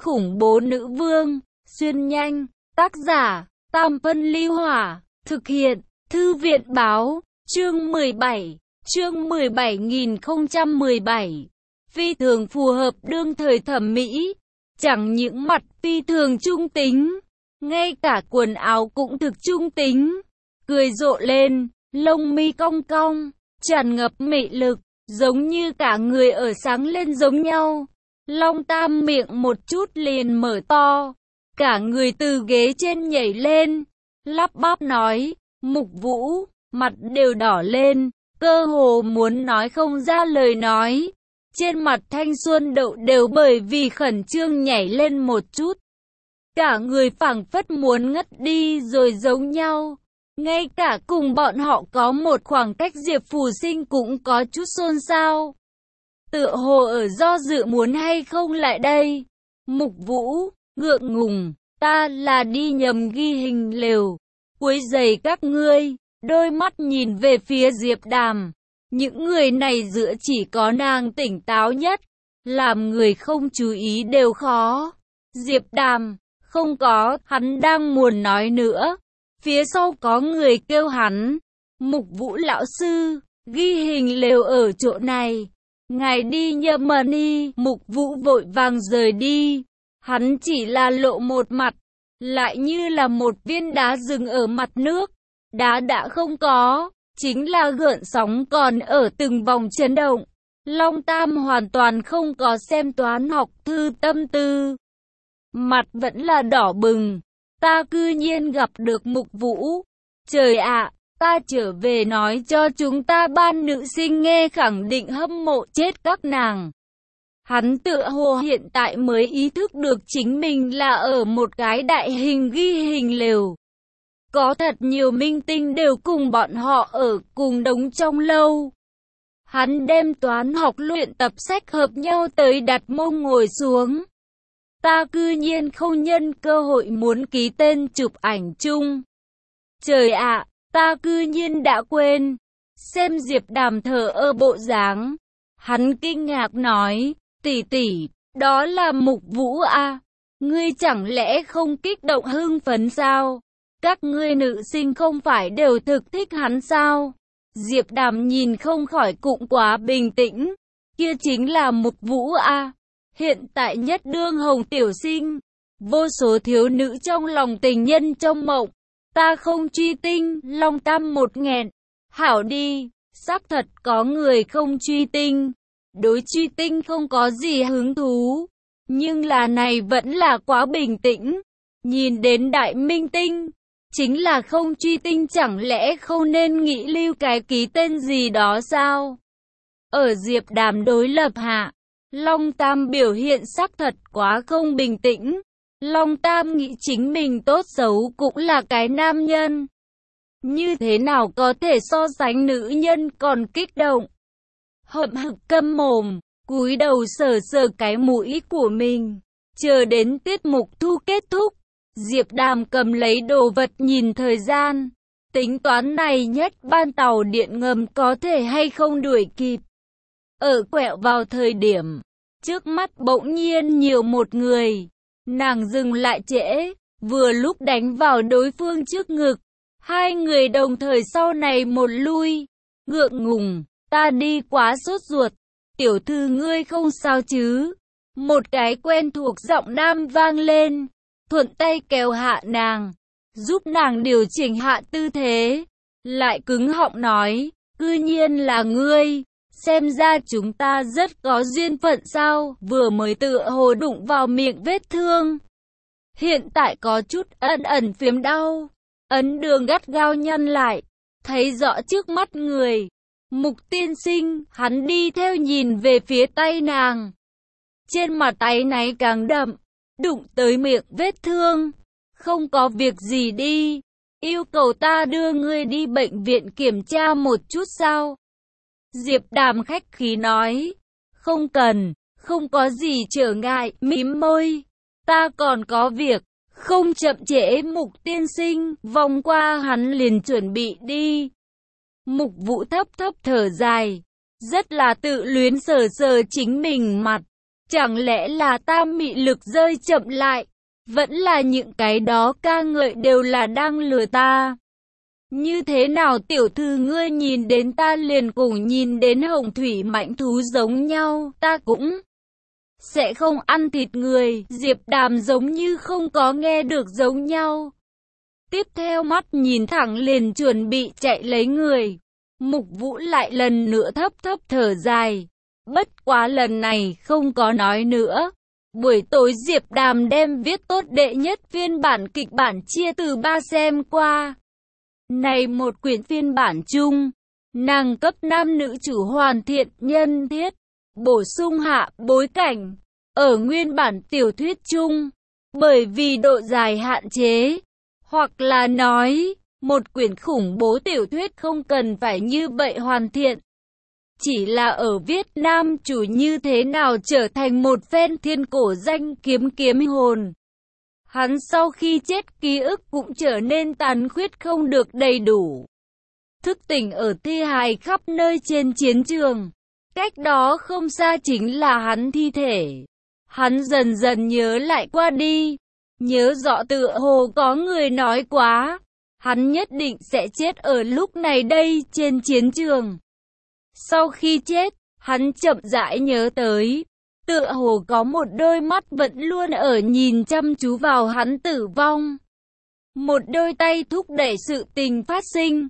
khủng bố nữ vương, xuyên nhanh, tác giả, Tam Phân Ly Hỏa, thực hiện, Thư viện Báo, chương 17, chương 17.017, phi thường phù hợp đương thời thẩm mỹ, chẳng những mặt phi thường trung tính, ngay cả quần áo cũng thực trung tính, cười rộ lên, lông mi cong cong, tràn ngập mị lực, giống như cả người ở sáng lên giống nhau. Long Tam miệng một chút liền mở to, cả người từ ghế trên nhảy lên, lắp bắp nói, Mục Vũ, mặt đều đỏ lên, cơ hồ muốn nói không ra lời nói. Trên mặt thanh xuân đậu đều bởi vì khẩn trương nhảy lên một chút. Cả người phảng phất muốn ngất đi rồi giống nhau. Ngay cả cùng bọn họ có một khoảng cách Diệp Phù Sinh cũng có chút xôn xao. Tựa hồ ở do dự muốn hay không lại đây. Mục Vũ, ngượng ngùng, ta là đi nhầm ghi hình lều. Quấy rầy các ngươi, đôi mắt nhìn về phía Diệp Đàm. Những người này giữa chỉ có nàng tỉnh táo nhất, làm người không chú ý đều khó. Diệp Đàm, không có, hắn đang muốn nói nữa. Phía sau có người kêu hắn, Mục Vũ lão sư, ghi hình lều ở chỗ này. Ngài đi nhầm đi, Mục Vũ vội vàng rời đi. Hắn chỉ là lộ một mặt, lại như là một viên đá dừng ở mặt nước. Đá đã không có, chính là gợn sóng còn ở từng vòng chấn động. Long Tam hoàn toàn không có xem toán học thư tâm tư. Mặt vẫn là đỏ bừng. Ta cư nhiên gặp được Mục Vũ. Trời ạ, ta trở về nói cho chúng ta ban nữ sinh nghe khẳng định hâm mộ chết các nàng. Hắn tựa hồ hiện tại mới ý thức được chính mình là ở một cái đại hình ghi hình lều. Có thật nhiều minh tinh đều cùng bọn họ ở cùng đống trong lâu. Hắn đem toán học luyện tập sách hợp nhau tới đặt mông ngồi xuống. Ta cư nhiên không nhân cơ hội muốn ký tên chụp ảnh chung. Trời ạ, ta cư nhiên đã quên. Xem Diệp Đàm thờ ơ bộ dáng. Hắn kinh ngạc nói, tỷ tỷ, đó là Mục Vũ à? Ngươi chẳng lẽ không kích động hưng phấn sao? Các ngươi nữ sinh không phải đều thực thích hắn sao? Diệp Đàm nhìn không khỏi cũng quá bình tĩnh. Kia chính là Mục Vũ à? Hiện tại nhất đương hồng tiểu sinh. Vô số thiếu nữ trong lòng tình nhân trong mộng. Ta không truy tinh, Long Tam một nghẹn. Hảo đi, xác thật có người không truy tinh. Đối truy tinh không có gì hứng thú. Nhưng là này vẫn là quá bình tĩnh. Nhìn đến đại minh tinh. Chính là không truy tinh, chẳng lẽ không nên nghĩ lưu cái ký tên gì đó sao? Ở Diệp Đàm đối lập hạ, Long Tam biểu hiện sắc thật quá không bình tĩnh. Long Tam nghĩ chính mình tốt xấu cũng là cái nam nhân. Như thế nào có thể so sánh nữ nhân còn kích động? Hậm hực câm mồm, cúi đầu sờ sờ cái mũi của mình. Chờ đến tiết mục thu kết thúc. Diệp Đàm cầm lấy đồ vật nhìn thời gian. Tính toán này nhất ban tàu điện ngầm có thể hay không đuổi kịp. Ở quẹo vào thời điểm, trước mắt bỗng nhiên nhiều một người. Nàng dừng lại trễ, vừa lúc đánh vào đối phương trước ngực. Hai người đồng thời sau này một lui. Ngượng ngùng, ta đi quá sốt ruột. Tiểu thư ngươi không sao chứ? Một cái quen thuộc giọng nam vang lên. Thuận tay kéo hạ nàng, giúp nàng điều chỉnh hạ tư thế, lại cứng họng nói, cư nhiên là ngươi, xem ra chúng ta rất có duyên phận sao, vừa mới tựa hồ đụng vào miệng vết thương. Hiện tại có chút ẩn ẩn phiếm đau, ấn đường gắt gao nhăn lại, thấy rõ trước mắt người. Mục tiên sinh, hắn đi theo nhìn về phía tay nàng. Trên mặt áy náy càng đậm. Đụng tới miệng vết thương. Không có việc gì đi. Yêu cầu ta đưa ngươi đi bệnh viện kiểm tra một chút sao? Diệp Đàm khách khí nói. Không cần, không có gì trở ngại, mím môi. Ta còn có việc, không chậm trễ. Mục tiên sinh, vòng qua hắn liền chuẩn bị đi. Mục Vũ thấp thấp thở dài. Rất là tự luyến sờ sờ chính mình mặt. Chẳng lẽ là ta mị lực rơi chậm lại? Vẫn là những cái đó ca ngợi đều là đang lừa ta? Như thế nào tiểu thư ngươi nhìn đến ta liền cùng nhìn đến hồng thủy mãnh thú giống nhau, ta cũng sẽ không ăn thịt người. Diệp Đàm giống như không có nghe được giống nhau. Tiếp theo mắt nhìn thẳng liền chuẩn bị chạy lấy người. Mục Vũ lại lần nữa thấp thấp thở dài. Bất quá lần này không có nói nữa. Buổi tối Diệp Đàm đem viết tốt đệ nhất phiên bản kịch bản chia từ 3 xem qua. Này một quyển phiên bản chung, nàng cấp nam nữ chủ hoàn thiện nhân thiết, bổ sung hạ bối cảnh. Ở nguyên bản tiểu thuyết chung, bởi vì độ dài hạn chế, hoặc là nói, một quyển khủng bố tiểu thuyết không cần phải như vậy hoàn thiện. Chỉ là ở viết nam chủ như thế nào trở thành một phen thiên cổ danh kiếm hồn. Hắn sau khi chết ký ức cũng trở nên tàn khuyết không được đầy đủ. Thức tỉnh ở thi hài khắp nơi trên chiến trường. Cách đó không xa chính là hắn thi thể. Hắn dần dần nhớ lại qua đi. Nhớ rõ tựa hồ có người nói quá. Hắn nhất định sẽ chết ở lúc này đây trên chiến trường. Sau khi chết, hắn chậm rãi nhớ tới. Tựa hồ có một đôi mắt vẫn luôn ở nhìn chăm chú vào hắn tử vong. Một đôi tay thúc đẩy sự tình phát sinh.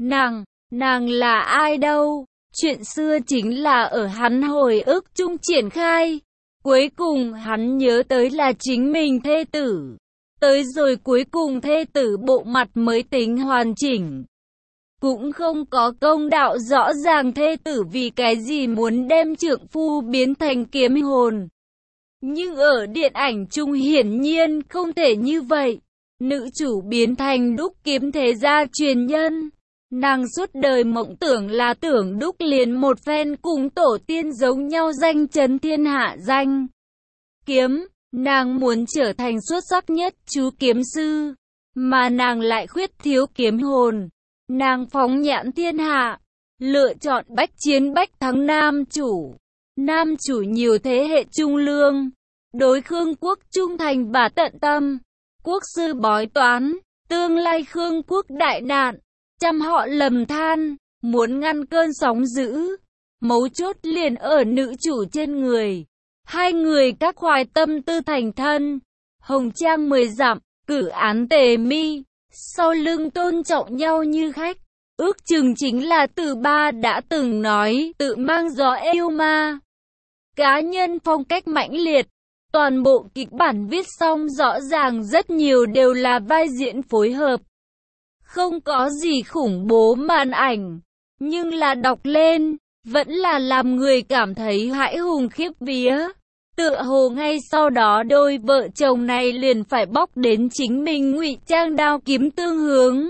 Nàng là ai đâu? Chuyện xưa chính là ở hắn hồi ức chung triển khai. Cuối cùng hắn nhớ tới là chính mình thê tử. Tới rồi cuối cùng thê tử bộ mặt mới tính hoàn chỉnh. Cũng không có công đạo rõ ràng thê tử vì cái gì muốn đem trượng phu biến thành kiếm hồn. Nhưng ở điện ảnh chung hiển nhiên không thể như vậy. Nữ chủ biến thành đúc kiếm thế gia truyền nhân. Nàng suốt đời mộng tưởng là tưởng đúc liền một phen cùng tổ tiên giống nhau danh chấn thiên hạ danh kiếm. Nàng muốn trở thành xuất sắc nhất chú kiếm sư. Mà nàng lại khuyết thiếu kiếm hồn. Nàng phóng nhãn thiên hạ, lựa chọn bách chiến bách thắng nam chủ. Nam chủ nhiều thế hệ trung lương, đối Khương quốc trung thành và tận tâm. Quốc sư bói toán, tương lai Khương quốc đại nạn, trăm họ lầm than, muốn ngăn cơn sóng dữ. Mấu chốt liền ở nữ chủ trên người. Hai người các khoái tâm tư thành thân. Hồng trang 10 dặm, cử án tề mi. Sau lưng tôn trọng nhau như khách. Ước chừng chính là Từ Ba đã từng nói tự mang gió yêu ma. Cá nhân phong cách mãnh liệt. Toàn bộ kịch bản viết xong rõ ràng rất nhiều đều là vai diễn phối hợp. Không có gì khủng bố màn ảnh. Nhưng là đọc lên, vẫn là làm người cảm thấy hãi hùng khiếp vía. Tựa hồ ngay sau đó đôi vợ chồng này liền phải bóc đến chính mình ngụy trang đao kiếm tương hướng.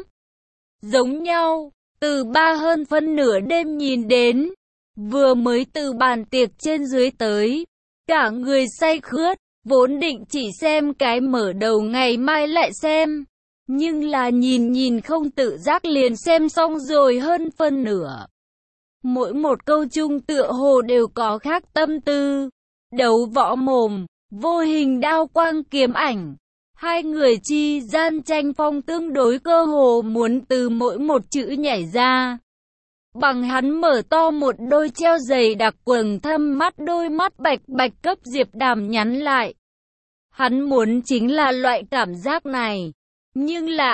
Giống nhau, Từ Ba hơn phân nửa đêm nhìn đến, vừa mới từ bàn tiệc trên dưới tới, cả người say khướt, vốn định chỉ xem cái mở đầu ngày mai lại xem. Nhưng là nhìn không tự giác liền xem xong rồi hơn phân nửa. Mỗi một câu chung tựa hồ đều có khác tâm tư. Đấu võ mồm, vô hình đao quang kiếm ảnh. Hai người chi gian tranh phong tương đối cơ hồ muốn từ mỗi một chữ nhảy ra. Bằng hắn mở to một đôi treo dày đặc quầng thâm mắt, đôi mắt bạch bạch cấp Diệp Đàm nhắn lại. Hắn muốn chính là loại cảm giác này. Nhưng là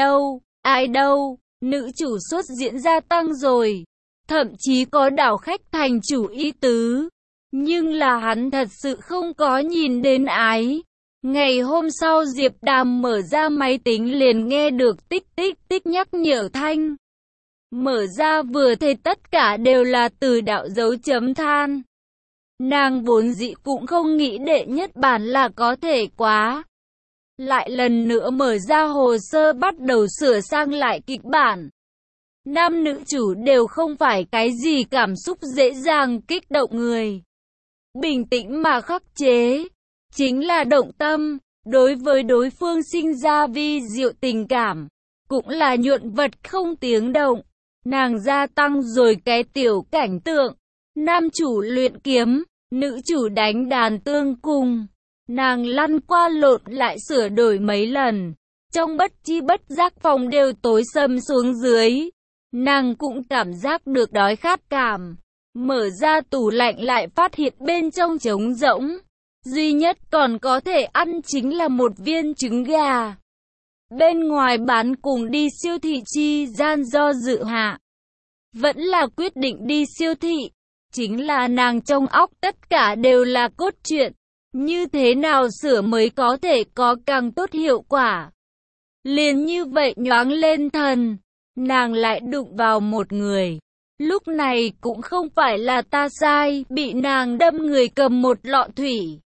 ai đâu, nữ chủ xuất diễn gia tăng rồi. Thậm chí có đảo khách thành chủ ý tứ. Nhưng là hắn thật sự không có nhìn đến ái. Ngày hôm sau Diệp Đàm mở ra máy tính liền nghe được tích tích tích nhắc nhở thanh. Mở ra vừa thấy tất cả đều là từ đạo dấu chấm than. Nàng vốn dĩ cũng không nghĩ đệ nhất bản là có thể quá. Lại lần nữa mở ra hồ sơ bắt đầu sửa sang lại kịch bản. Nam nữ chủ đều không phải cái gì cảm xúc dễ dàng kích động người. Bình tĩnh mà khắc chế, chính là động tâm, đối với đối phương sinh ra vi diệu tình cảm, cũng là nhuận vật không tiếng động. Nàng gia tăng rồi cái tiểu cảnh tượng, nam chủ luyện kiếm, Nữ chủ đánh đàn tương cùng. Nàng lăn qua lộn lại sửa đổi mấy lần. Trong bất chi bất giác phòng đều tối sầm xuống dưới. Nàng cũng cảm giác được đói khát cảm. Mở ra tủ lạnh lại phát hiện bên trong trống rỗng. Duy nhất còn có thể ăn chính là một viên trứng gà. Bên ngoài bán cùng đi siêu thị chi gian do dự hạ. Vẫn là quyết định đi siêu thị. Chính là nàng trong óc tất cả đều là cốt truyện. Như thế nào sửa mới có thể có càng tốt hiệu quả. Liền như vậy nhoáng lên thần. Nàng lại đụng vào một người. Lúc này cũng không phải là ta sai, bị nàng đâm người cầm một lọ thủy.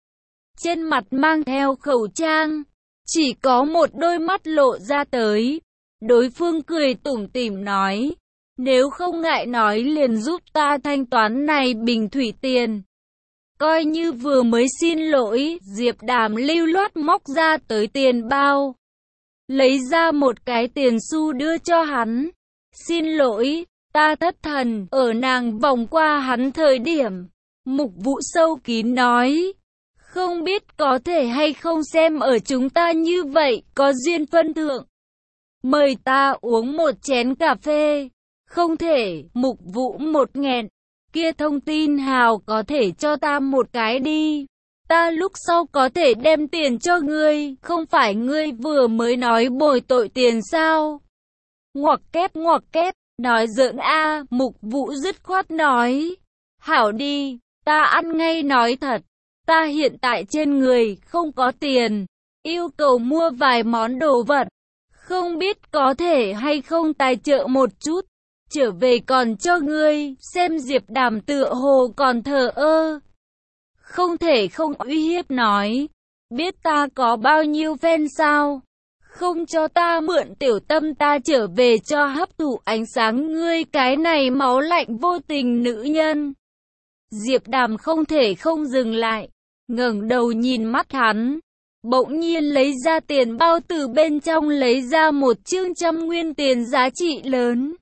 Trên mặt mang theo khẩu trang, chỉ có một đôi mắt lộ ra tới. Đối phương cười tủm tỉm nói, nếu không ngại nói liền giúp ta thanh toán này bình thủy tiền. Coi như vừa mới xin lỗi, Diệp Đàm lưu loát móc ra tới tiền bao. Lấy ra một cái tiền xu đưa cho hắn. Xin lỗi, ta thất thần. Ở nàng vòng qua hắn thời điểm, Mục Vũ sâu kín nói, không biết có thể hay không xem ở chúng ta như vậy, có duyên phân thượng. Mời ta uống một chén cà phê. Không thể. Mục Vũ một nghẹn. Kia thông tin hào có thể cho ta một cái đi. Ta lúc sau có thể đem tiền cho ngươi, không phải ngươi vừa mới nói bồi tội tiền sao? Ngoặc kép, nói giỡn a. Mục Vũ dứt khoát nói. Hảo đi, ta ăn ngay nói thật. Ta hiện tại trên người không có tiền, yêu cầu mua vài món đồ vật. Không biết có thể hay không tài trợ một chút. Trở về còn cho ngươi, xem Diệp Đàm tựa hồ còn thờ ơ. Không thể không uy hiếp nói. Biết ta có bao nhiêu fan sao? Không cho ta mượn tiểu tâm ta trở về cho hấp thụ ánh sáng ngươi cái này máu lạnh vô tình nữ nhân. Diệp Đàm không thể không dừng lại. Ngẩng đầu nhìn mắt hắn. Bỗng nhiên lấy ra tiền bao từ bên trong lấy ra một chương 100 nguyên tiền giá trị lớn.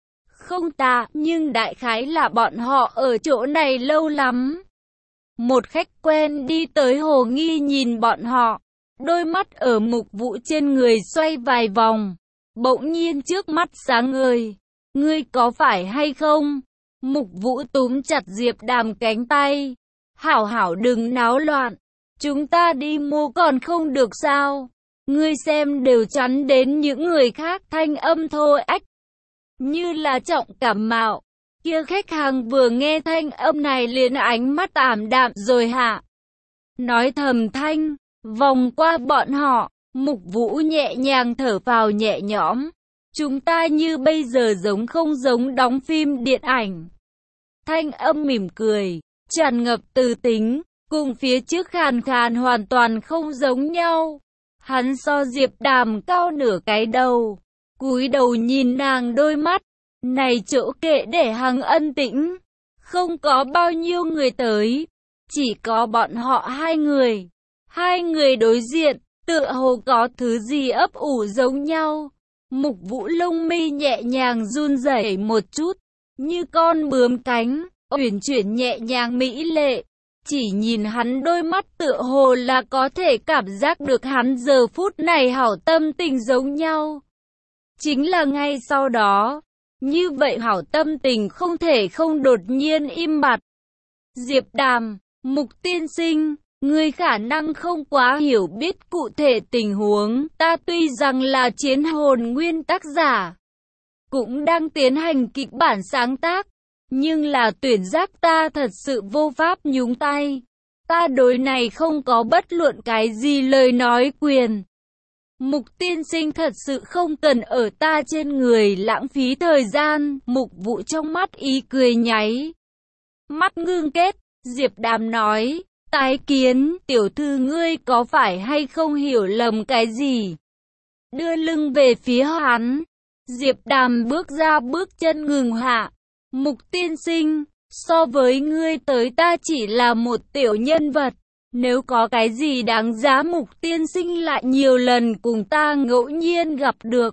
Không ta, nhưng đại khái là bọn họ ở chỗ này lâu lắm. Một khách quen đi tới hồ nghi nhìn bọn họ. Đôi mắt ở Mục Vũ trên người xoay vài vòng. Bỗng nhiên trước mắt sáng ngời. Ngươi có phải hay không? Mục Vũ túm chặt Diệp Đàm cánh tay. Hảo hảo đừng náo loạn. Chúng ta đi mua còn không được sao? Ngươi xem đều chắn đến những người khác thanh âm thô ách. Như là trọng cảm mạo. Kia khách hàng vừa nghe thanh âm này liền ánh mắt ảm đạm rồi hạ. Nói thầm thanh, vòng qua bọn họ, Mục Vũ nhẹ nhàng thở vào nhẹ nhõm. Chúng ta như bây giờ giống không giống đóng phim điện ảnh. Thanh âm mỉm cười, tràn ngập từ tính, cùng phía trước khàn khàn hoàn toàn không giống nhau. Hắn so Diệp Đàm cao nửa cái đầu, cúi đầu nhìn nàng đôi mắt. Này chỗ kệ để hằng ân tĩnh, không có bao nhiêu người tới, chỉ có bọn họ hai người. Hai người đối diện, tựa hồ có thứ gì ấp ủ giống nhau. Mục Vũ lông mi nhẹ nhàng run rẩy một chút, như con bướm cánh, uyển chuyển nhẹ nhàng mỹ lệ. Chỉ nhìn hắn đôi mắt tựa hồ là có thể cảm giác được hắn giờ phút này hảo tâm tình giống nhau. Chính là ngay sau đó, như vậy hảo tâm tình không thể không đột nhiên im bặt. Diệp Đàm, Mục tiên sinh, ngươi khả năng không quá hiểu biết cụ thể tình huống. Ta tuy rằng là chiến hồn nguyên tác giả, cũng đang tiến hành kịch bản sáng tác, nhưng là tuyển giác ta thật sự vô pháp nhúng tay. Ta đối này không có bất luận cái gì lời nói quyền. Mục tiên sinh thật sự không cần ở ta trên người lãng phí thời gian. Mục Vũ trong mắt ý cười nháy mắt ngưng kết. Diệp Đàm nói, tái kiến, tiểu thư ngươi có phải hay không hiểu lầm cái gì? Đưa lưng về phía hắn, Diệp Đàm bước ra bước chân ngừng hạ. Mục tiên sinh, so với ngươi tới ta chỉ là một tiểu nhân vật. Nếu có cái gì đáng giá Mục tiên sinh lại nhiều lần cùng ta ngẫu nhiên gặp được,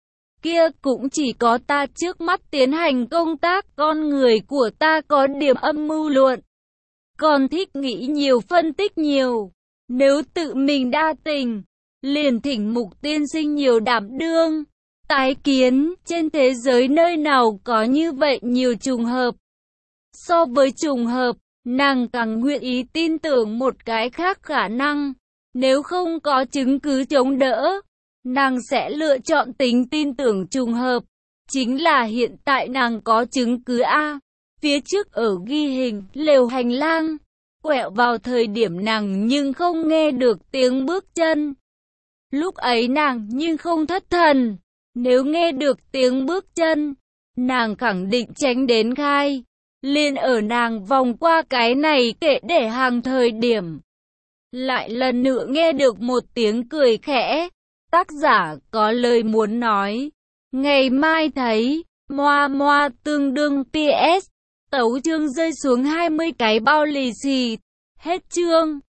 kia cũng chỉ có ta trước mắt tiến hành công tác, con người của ta có điểm âm mưu luận. còn thích nghĩ nhiều phân tích nhiều. Nếu tự mình đa tình, liền thỉnh Mục tiên sinh nhiều đảm đương. Tái kiến, trên thế giới nơi nào có như vậy nhiều trùng hợp. So với trùng hợp, nàng càng nguyện ý tin tưởng một cái khác khả năng. Nếu không có chứng cứ chống đỡ, nàng sẽ lựa chọn tính tin tưởng trùng hợp. Chính là hiện tại nàng có chứng cứ A. Phía trước ở ghi hình, lều hành lang. Quẹo vào thời điểm nàng nhưng không nghe được tiếng bước chân. Lúc ấy nàng nhưng không thất thần. Nếu nghe được tiếng bước chân, nàng khẳng định tránh đến khai. Liền ở nàng vòng qua cái này kệ để hàng thời điểm. Lại lần nữa nghe được một tiếng cười khẽ. Tác giả có lời muốn nói. Ngày mai thấy, moa moa tương đương PS. Tấu chương rơi xuống 20 cái bao lì xì. Hết chương.